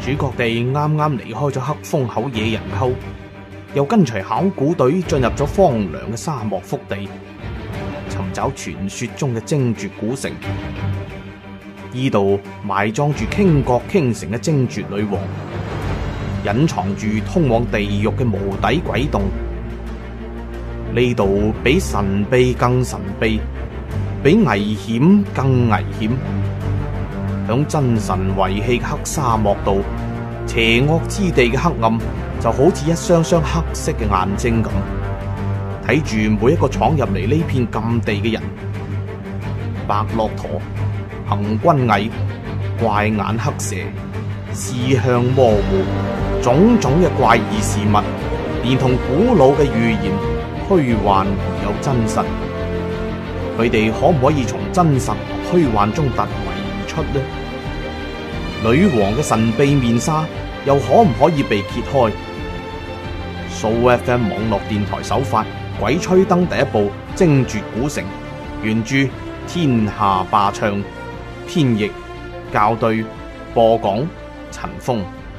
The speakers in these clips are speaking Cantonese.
主角哋啱啱離開咗黑風口野人溝，又跟隨考古隊進入咗荒涼嘅沙漠腹地，尋找傳說中嘅精絕古城。呢度埋葬住傾國傾城嘅精絕女王，隱藏住通往地獄嘅無底鬼洞。呢度比神秘更神秘，比危險更危險。響真神遺棄嘅黑沙漠度，邪惡之地嘅黑暗就好似一雙雙黑色嘅眼睛咁，睇住每一個闖入嚟呢片禁地嘅人。白駱駝、行軍蟻、怪眼黑蛇、視向模糊，種種嘅怪異事物，連同古老嘅預言，虛幻而有真實。佢哋可唔可以從真實同虛幻中突圍而出呢？女王嘅神秘面紗又可唔可以被揭開？Sooo FM 網絡電台首發《鬼吹燈》第一部《精絕古城》，原著天下霸唱，編譯校對，播講陳峰。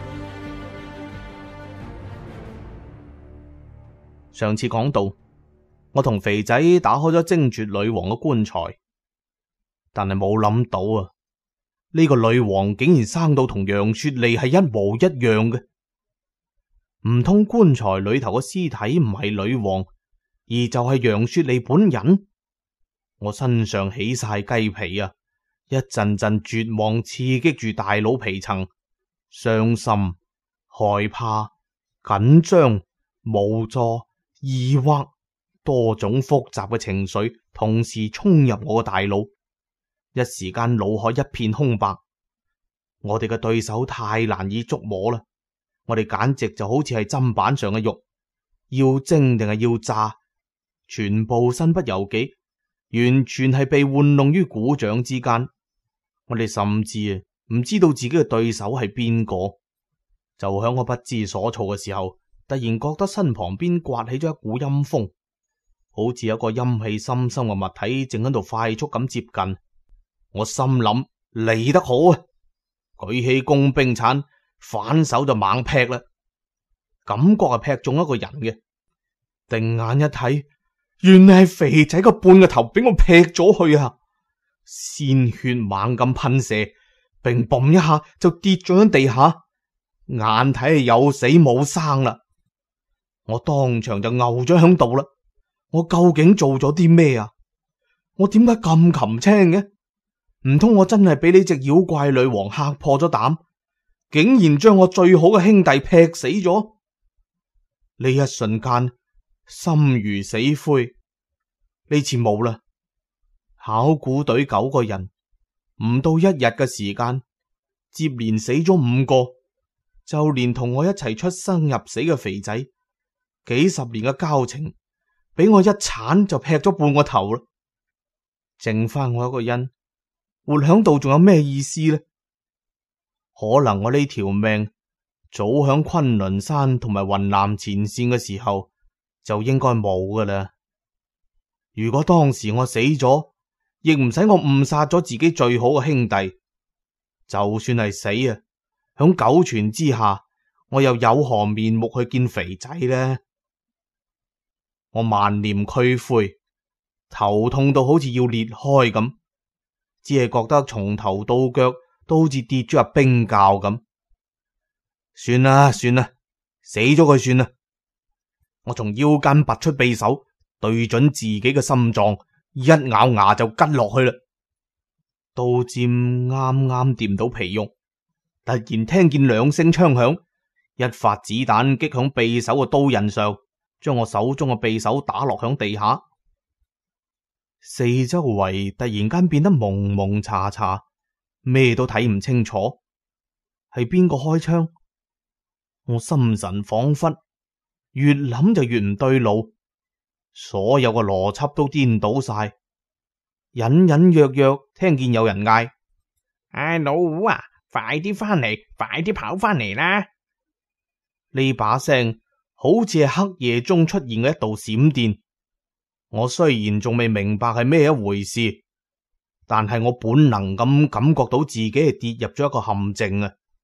上次講到，我同肥仔打開咗精絕女王嘅棺材，但係冇諗到啊，呢個女王竟然生到同楊雪莉係一模一樣嘅。唔通棺材裏頭嘅屍體唔係女王，而就係楊雪莉本人？我身上起晒雞皮啊！一陣陣絕望刺激住大腦皮層，傷心、害怕、緊張、無助、疑惑，多種複雜嘅情緒同時衝入我嘅大腦，一時間腦海一片空白。我哋嘅對手太難以捉摸啦，我哋簡直就好似係砧板上嘅肉，要蒸定係要炸，全部身不由己，完全係被玩弄於股掌之間。我哋甚至唔知道自己嘅對手係邊個。就響我不知所措嘅時候，突然覺得身旁邊颳起咗一股陰風，好似有個陰氣深深嘅物體正喺度快速咁接近。我心諗嚟得好啊，舉起工兵鏟，反手就猛劈啦。感覺係劈中一個人嘅，定眼一睇，原來係肥仔個半個頭俾我劈咗去啊！鮮血猛咁噴射，砰嘣一下就跌咗喺地下，眼睇係有死冇生啦。我當場就牛咗響度啦。我究竟做咗啲咩啊？我點解咁擒青嘅？唔通我真係俾呢隻妖怪女王嚇破咗膽，竟然將我最好嘅兄弟劈死咗？呢一瞬間心如死灰。呢次冇啦，考古隊9個人，唔到1日嘅時間，接連死咗5個，就連同我一齊出生入死嘅肥仔，幾十年嘅交情，俾我一鏟就劈咗半個頭啦。剩翻我一個人，活響度仲有咩意思呢？可能我呢條命早響昆崙山同埋雲南前線嘅時候就應該冇噶啦。如果當時我死咗，亦唔使我誤殺咗自己最好嘅兄弟。就算係死啊，響九泉之下，我又有何面目去見肥仔呢？我萬念俱灰，頭痛到好似要裂開咁，只係覺得從頭到腳都好似跌咗入冰窖咁。算啦算啦，死咗佢算啦。我從腰間拔出匕首，對準自己嘅心臟，一咬牙就拮落去啦。刀尖啱啱掂到皮肉，突然聽見2聲槍響，一發子彈擊響匕首嘅刀刃上，將我手中嘅匕首打落響地下。四周圍突然間變得蒙蒙查查，咩都睇唔清楚。係邊個開槍？我心神恍惚，越諗就越唔對路，所有嘅邏輯都顛倒晒。隱隱約約聽見有人嗌：老胡啊，快啲翻嚟，快啲跑翻嚟啦！呢把聲好似係黑夜中出現嘅一道閃電。我雖然仲未明白係咩一回事，但係我本能咁感覺到自己係跌入咗一個陷阱啊！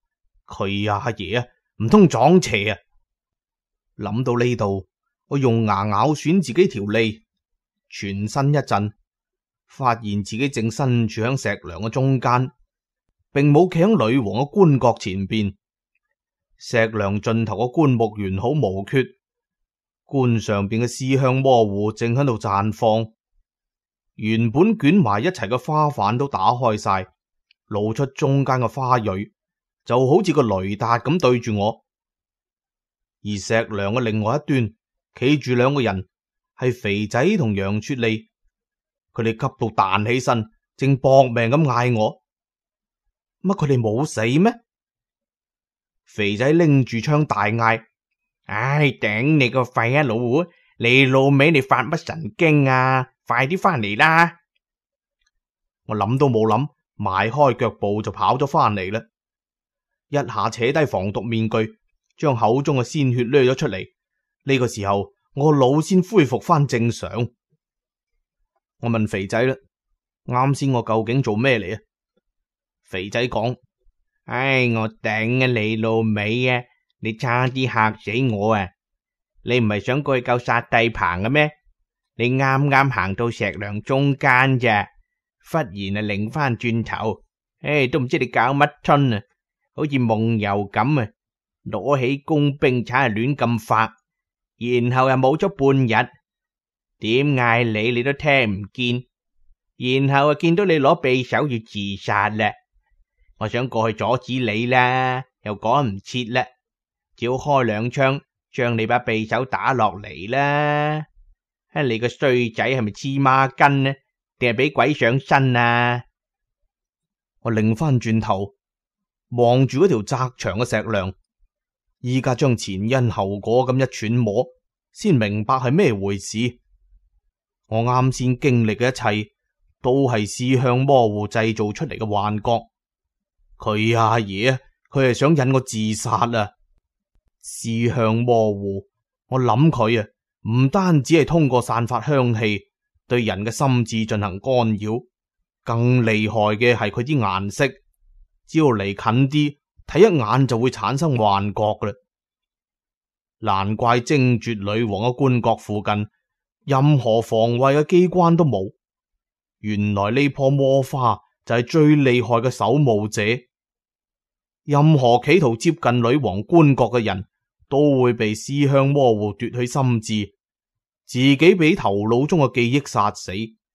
佢阿爺啊，唔通撞邪啊？諗到呢度，我用牙咬損自己條脷，全身一震，發現自己正身處響石梁嘅中間，並冇企響女王嘅棺椁前邊。石梁盡頭嘅棺木完好無缺，棺上邊嘅絲香模糊，正喺度綻放。原本捲埋一齊嘅花瓣都打開晒，露出中間嘅花蕊，就好似個雷達咁對住我。而石梁嘅另外一端企住兩個人，係肥仔同楊雪莉。佢哋急到彈起身，正搏命咁嗌我。乜佢哋冇死咩？肥仔拎住槍大嗌：唉，頂你個肺啊，老胡！你老味，你發乜神經啊？快啲翻嚟啦！我諗都冇諗，邁開腳步就跑咗翻嚟啦。一下扯低防毒面具，將口中嘅鮮血掠咗出嚟。呢個時候，我腦先恢復翻正常。我問肥仔啦，啱先我究竟做咩嚟啊？肥仔講：唉，我頂啊你老味啊！你差啲嚇死我啊！你唔係想過去救殺帝鵬嘅咩？你啱啱行到石梁中間咋，忽然啊擰翻轉頭，都唔知你搞乜春啊，好似夢遊咁啊，攞起工兵鏟係亂咁發，然後又冇咗半日，點嗌你都聽唔見，然後啊見到你攞匕首要自殺啦，我想過去阻止你啦，又趕唔切啦，只好開兩槍將你把匕首打落嚟啦。你個衰仔係咪黐孖筋呢？定係俾鬼上身啊？我擰翻轉頭望住嗰條窄長嘅石梁，依家將前因後果咁一揣摩，先明白係咩回事。我啱先經歷嘅一切都係思鄉模糊製造出嚟嘅幻覺。佢阿爺，佢係想引我自殺啊！思鄉模糊，我諗佢啊，唔單止係通過散發香氣對人嘅心智進行干擾，更厲害嘅係佢啲顏色，只要離近啲睇一眼就會產生幻覺㗎啦。難怪精絕女王嘅棺椁附近任何防衛嘅機關都冇，原來呢棵魔花就係最厲害嘅守墓者，任何企圖接近女王棺椁嘅人都會被思鄉模糊奪去心智，自己俾頭腦中嘅記憶殺死。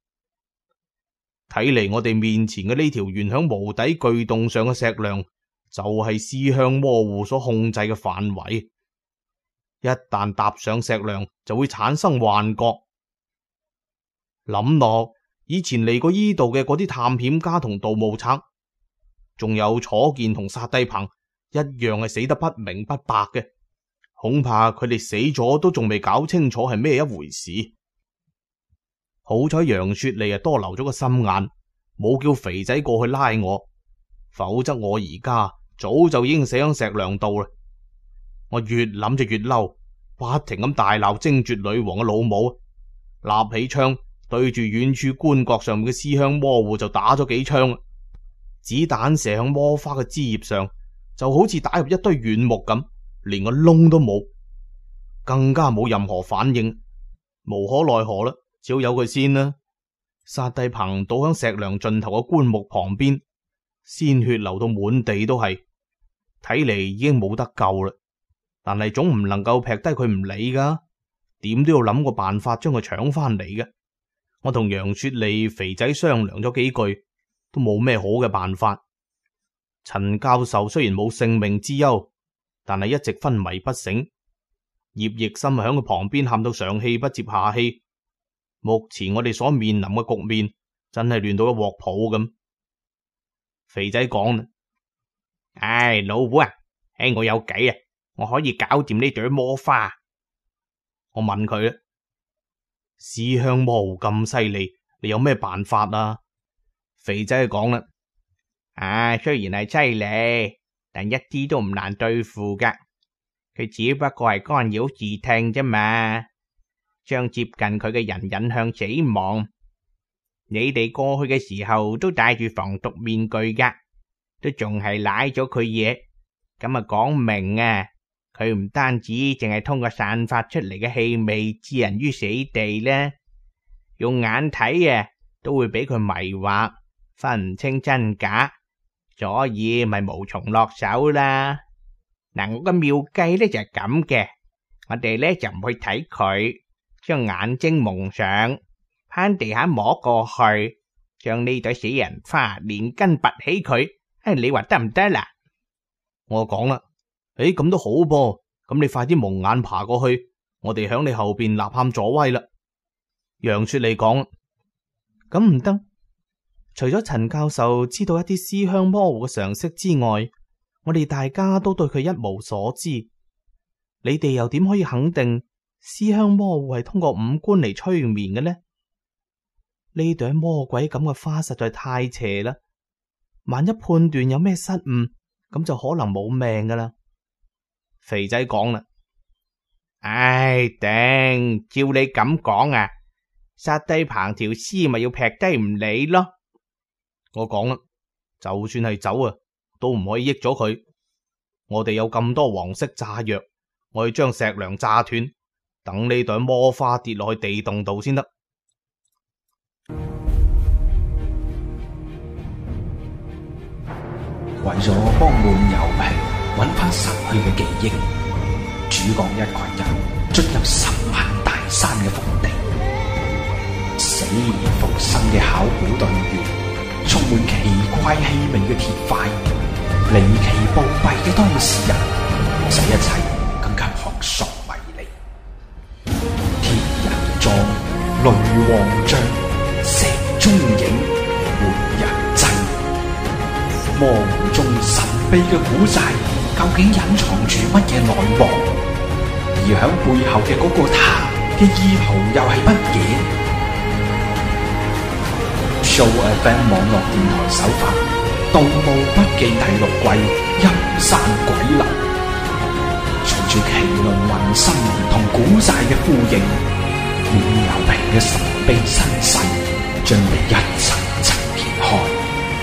睇嚟我哋面前嘅呢條懸響無底巨洞上嘅石梁，就係思鄉模糊所控制嘅範圍。一旦踏上石梁，就會產生幻覺。諗落以前嚟過依度嘅嗰啲探險家同盜墓賊，仲有楚健同殺帝鵬，一樣係死得不明不白嘅。恐怕佢哋死咗都仲未搞清楚係咩一回事。好彩楊雪莉啊多留咗個心眼，冇叫肥仔過去拉我，否則我而家早就已經死喺石梁度啦。我越諗就越嬲，不停咁大鬧精絕女王嘅老母，立起槍對住遠處棺椁上面嘅思鄉模糊就打咗幾槍，子彈射向魔花嘅枝葉上，就好似打入一堆軟木咁，連個窿都冇，更加冇任何反應，無可奈何啦，只好由佢先啦。殺帝鵬倒響石梁盡頭嘅棺木旁邊，鮮血流到滿地都係，睇嚟已經冇得救啦。但係總唔能夠劈低佢唔理噶，點都要諗個辦法將佢搶翻嚟嘅。我同楊雪莉、肥仔商量咗幾句，都冇咩好嘅辦法。陳教授雖然冇性命之憂，但係一直昏迷不醒。葉奕森響佢旁邊喊到上氣不接下氣。目前我哋所面臨嘅局面真係亂到一鑊泡咁。肥仔講啦：唉，老胡啊，我有計啊！我可以搞掂呢朵魔花。我問佢啦：思鄉模糊咁犀利，你有咩辦法啊？肥仔講啦：雖然係犀利，但一啲都唔難對付噶。佢只不過係干擾視聽啫嘛，將接近佢嘅人引向死亡。你哋過去嘅時候都戴住防毒面具噶，都仲係舐咗佢嘢。 咁啊講明啊，佢唔單止淨係通過散發出嚟嘅氣味置人於死地咧，用眼睇啊都會俾佢迷惑，分唔清真假，所以咪無從落手啦。嗱，我個妙計咧就係咁嘅，我哋咧就唔去睇佢，將眼睛蒙上，攀地下摸過去，將呢朵死人花連根拔起佢。你話得唔得啦？ 我講啦，咁都好噃，咁你快啲蒙眼爬過去，我哋響你後邊吶喊助威啦。楊雪莉講，咁唔得，除咗陳教授知道一啲思鄉模糊嘅常識之外，我哋大家都對佢一無所知。你哋又點可以肯定思鄉模糊係通過五官嚟催眠嘅呢？呢朵魔鬼咁嘅花實在太邪啦，萬一判斷有咩失誤，咁就可能冇命噶啦。肥仔講啦， 唉頂，照你咁講啊，殺低棚條屍咪要劈低唔理咯。 我講啦，就算係走啊，都唔可以益咗佢。我哋有咁多黃色炸藥，我要將石梁炸斷，等呢朵魔花跌落去地洞度先得。 為咗幫悶油瓶揾翻失去嘅記憶，主角一群人進入10萬大山嘅腹地，死而復生嘅考古隊員，充滿奇怪氣味嘅鐵塊，離奇暴斃嘅當事人，使一切更加撲朔迷離。鐵人狀、雷王像、石中影、活人祭，模糊中神秘嘅古寨，究竟隱藏住乜嘢內幕？而響背後嘅嗰個他嘅意圖又係乜嘢？Show FM 網絡電台首發《盜墓筆記》第6季《陰山鬼樓》，隨住麒麟紋身同古寨嘅呼應，悶油瓶嘅神秘身世將被一層層揭開。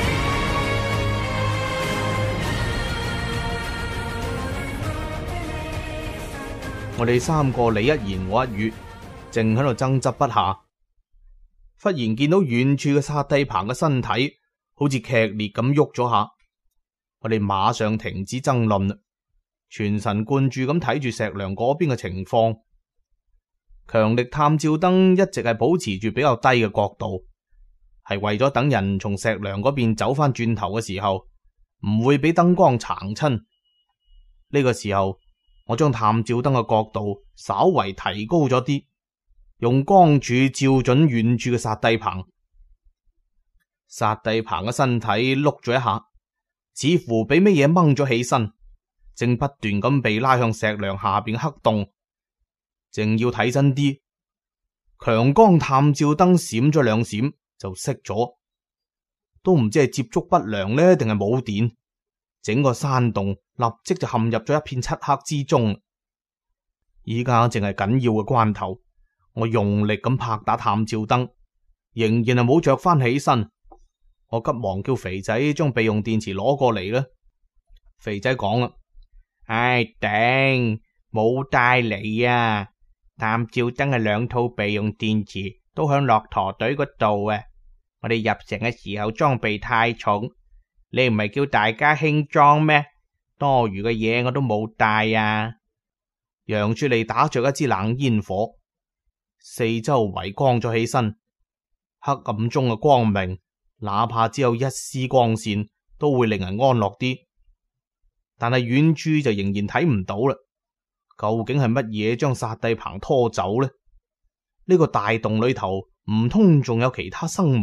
我哋三個你一言我一語，正喺度爭執不下，忽然見到遠處嘅殺低棚嘅身體好似劇烈咁喐咗下，我哋馬上停止爭論，全神貫注咁睇住石梁嗰邊嘅情況。強力探照燈一直係保持住比較低嘅角度，係為咗等人從石梁嗰邊走翻轉頭嘅時候，唔會俾燈光撐親。呢個時候，我將探照燈嘅角度稍為提高咗啲，用光柱照準遠處嘅殺低棚。殺低棚嘅身體碌咗一下，似乎俾乜嘢掹咗起身，正不斷咁被拉向石梁下邊嘅黑洞。正要睇真啲，強光探照燈閃咗2閃就熄咗，都唔知係接觸不良呢定係冇電。整個山洞立即就陷入咗一片漆黑之中。依家淨係緊要嘅關頭，我用力咁拍打探照燈，仍然係冇着翻起身。我急忙叫肥仔將備用電池攞過嚟啦。肥仔講啦， 唉頂，冇帶嚟啊！探照燈嘅2套備用電池都響駱駝隊嗰度啊！我哋入城嘅時候裝備太重，你唔係叫大家輕裝咩？多餘嘅嘢我都冇帶啊！ 楊雪莉打着一支冷煙火，四周圍光咗起身，黑暗中嘅光明，哪怕只有一絲光線，都會令人安樂啲。但係遠處就仍然睇唔到啦。究竟係乜嘢將殺低棚拖走呢？呢個大洞裏頭唔通仲有其他生物？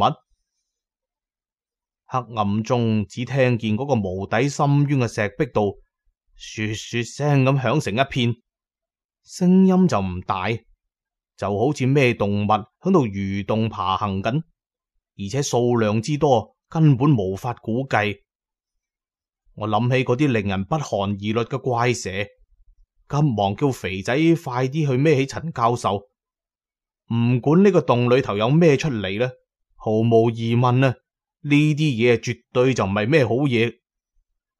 黑暗中只聽見嗰個無底深淵嘅石壁度噓噓聲咁響成一片，聲音就唔大，就好似咩動物響度蠕動爬行緊，而且數量之多，根本無法估計。我諗起嗰啲令人不寒而慄嘅怪蛇，急忙叫肥仔快啲去孭起陳教授。唔管呢個洞裏頭有咩出嚟呢，毫無疑問啊！呢啲嘢絕對就唔係咩好嘢。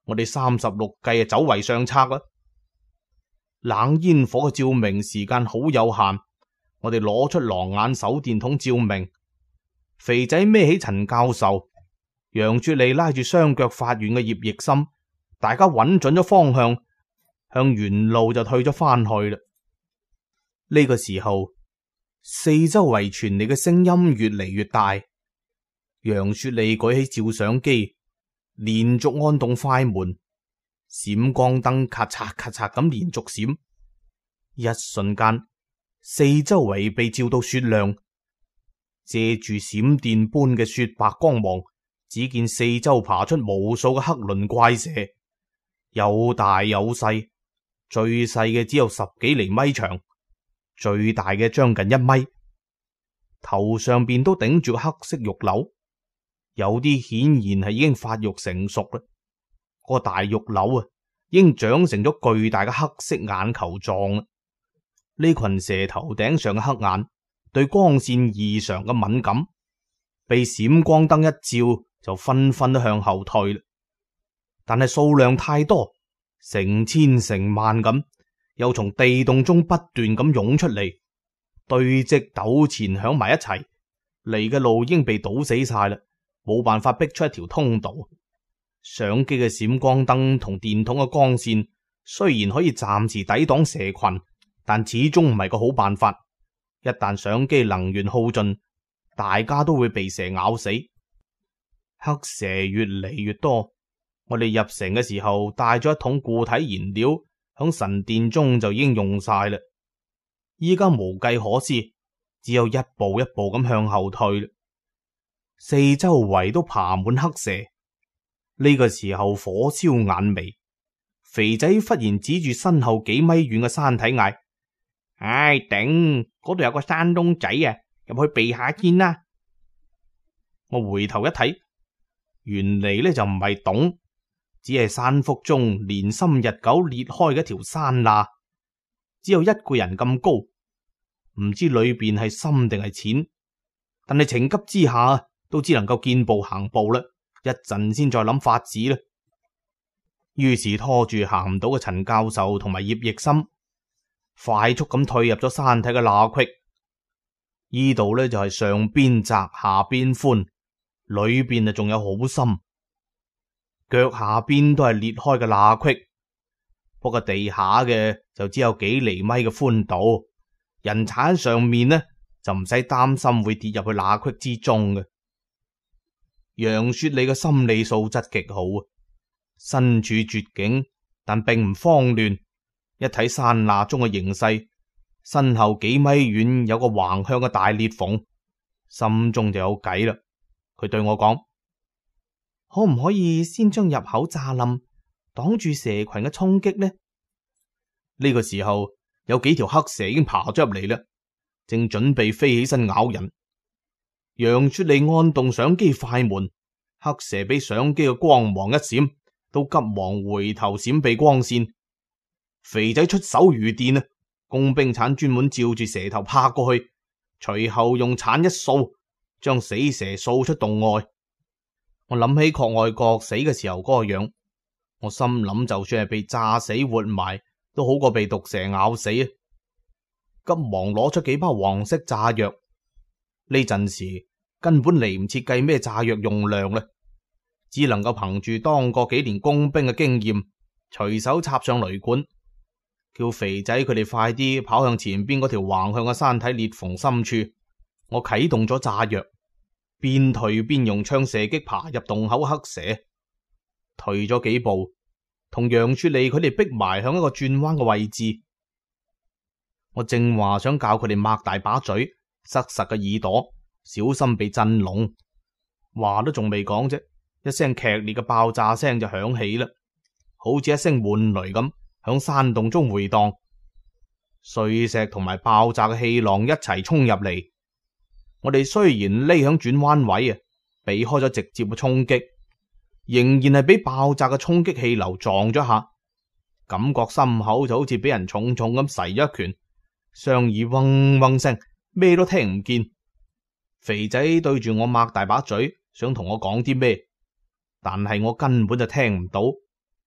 我哋36計走為上策啦。冷煙火嘅照明時間好有限，我哋攞出狼眼手電筒照明。肥仔孭起陳教授，楊雪莉拉住雙腳法院嘅葉奕森，大家揾準咗方向，向原路就退咗翻去啦。呢個時候，四周圍傳嚟嘅聲音越嚟越大。楊雪莉舉起照相機，連續按動快門，閃光燈咔嚓咔嚓咁連續閃，一瞬間，四周圍被照到雪亮，借住閃電般嘅雪白光芒，只見四周爬出無數嘅黑鱗怪蛇，有大有細，最細嘅只有10幾厘米長，最大嘅將近1米，頭上邊都頂住黑色肉瘤，有啲顯然係已經發育成熟啦。個大肉瘤啊，已經長成咗巨大嘅黑色眼球狀啦。呢群蛇頭頂上嘅黑眼對光線異常嘅敏感，被閃光燈一照就紛紛都向後退啦。但係數量太多，成千成萬咁，又從地洞中不斷咁湧出嚟，堆積糾纏響埋一齊，嚟嘅路已經被堵死晒啦，冇辦法逼出一條通道。相機嘅閃光燈同電筒嘅光線雖然可以暫時抵擋蛇群，但始終唔係個好辦法。一旦相機能源耗盡，大家都會被蛇咬死。黑蛇越嚟越多，我哋入城嘅時候帶咗一桶固體燃料，響神殿中就已經用晒啦。依家無計可施，只有一步一步咁向後退啦。四周圍都爬滿黑蛇。呢個時候火燒眼眉，肥仔忽然指住身後幾米遠嘅山體嗌：唉，頂！嗰度有個山窿仔啊，入去避下先啦。我回頭一睇，原嚟呢就唔係洞，只係山腹中年深日久裂開嘅一條山罅，只有一個人咁高，唔知裏邊係深定係淺，但係情急之下都只能夠見步行步啦。一陣先再諗法子啦。於是拖住行唔到嘅陳教授同埋葉奕森，快速咁退入咗山體嘅罅隙。呢度呢就係上邊窄下邊寬，裏邊啊仲有好深，腳下邊都係裂開嘅罅隙。不過地下嘅就只有幾厘米嘅寬度，人踩喺上面呢就唔使擔心會跌入去罅隙之中嘅。楊雪莉嘅心理素質極好啊，身處絕境，但並唔慌亂。一睇山罅中嘅形勢，身後幾米遠有個橫向嘅大裂縫，心中就有計啦。佢對我講：可唔可以先將入口炸冧，擋住蛇群嘅衝擊呢？呢個時候有幾條黑蛇已經爬咗入嚟啦，正準備飛起身咬人。楊雪莉按動相機快門，黑蛇俾相機嘅光芒一閃，都急忙回頭閃避光線。肥仔出手如電啊，工兵鏟專門照住蛇頭拍過去，隨後用鏟一掃，將死蛇掃出洞外。我諗起郭愛國死嘅時候嗰個樣，我心諗就算係被炸死活埋，都好過被毒蛇咬死啊！急忙攞出幾包黃色炸藥。呢陣時根本嚟唔切計咩炸藥用量啦，只能夠憑住當過幾年工兵嘅經驗，隨手插上雷管，叫肥仔佢哋快啲跑向前邊嗰條橫向嘅山體裂縫深處。我啟動咗炸藥，邊退邊用槍射擊爬入洞口黑蛇。退咗幾步，同楊雪莉佢哋逼埋向一個轉彎嘅位置。我正話想教佢哋擘大把嘴，塞實個耳朵，小心被震聾。話都仲未講啫，一聲劇烈嘅爆炸聲就響起啦，好似一聲悶雷咁響山洞中回蕩。碎石同埋爆炸嘅氣浪一齊衝入嚟。我哋雖然匿響轉彎位啊，避開咗直接嘅衝擊，仍然係俾爆炸嘅衝擊氣流撞咗下，感覺心口就好似俾人重重咁噬咗一拳，雙耳嗡嗡聲，咩都聽唔見。肥仔對住我擘大把嘴，想同我講啲咩，但係我根本就聽唔到，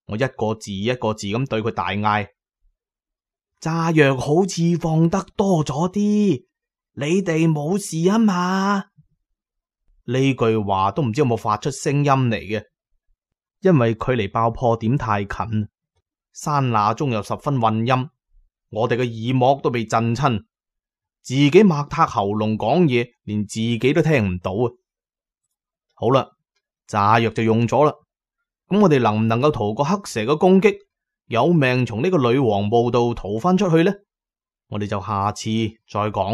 我一個字一個字咁對佢大嗌：炸藥好似放得多咗啲，你哋冇事啊嘛？呢句話都唔知有冇發出聲音嚟嘅，因為距離爆破點太近，山罅中又十分混音，我哋嘅耳膜都被震親，自己擘塌喉嚨講嘢，連自己都聽唔到啊！好啦，炸藥就用咗啦，咁我哋能唔能夠逃過黑蛇嘅攻擊，有命從呢個女王墓度逃翻出去呢？我哋就下次再講。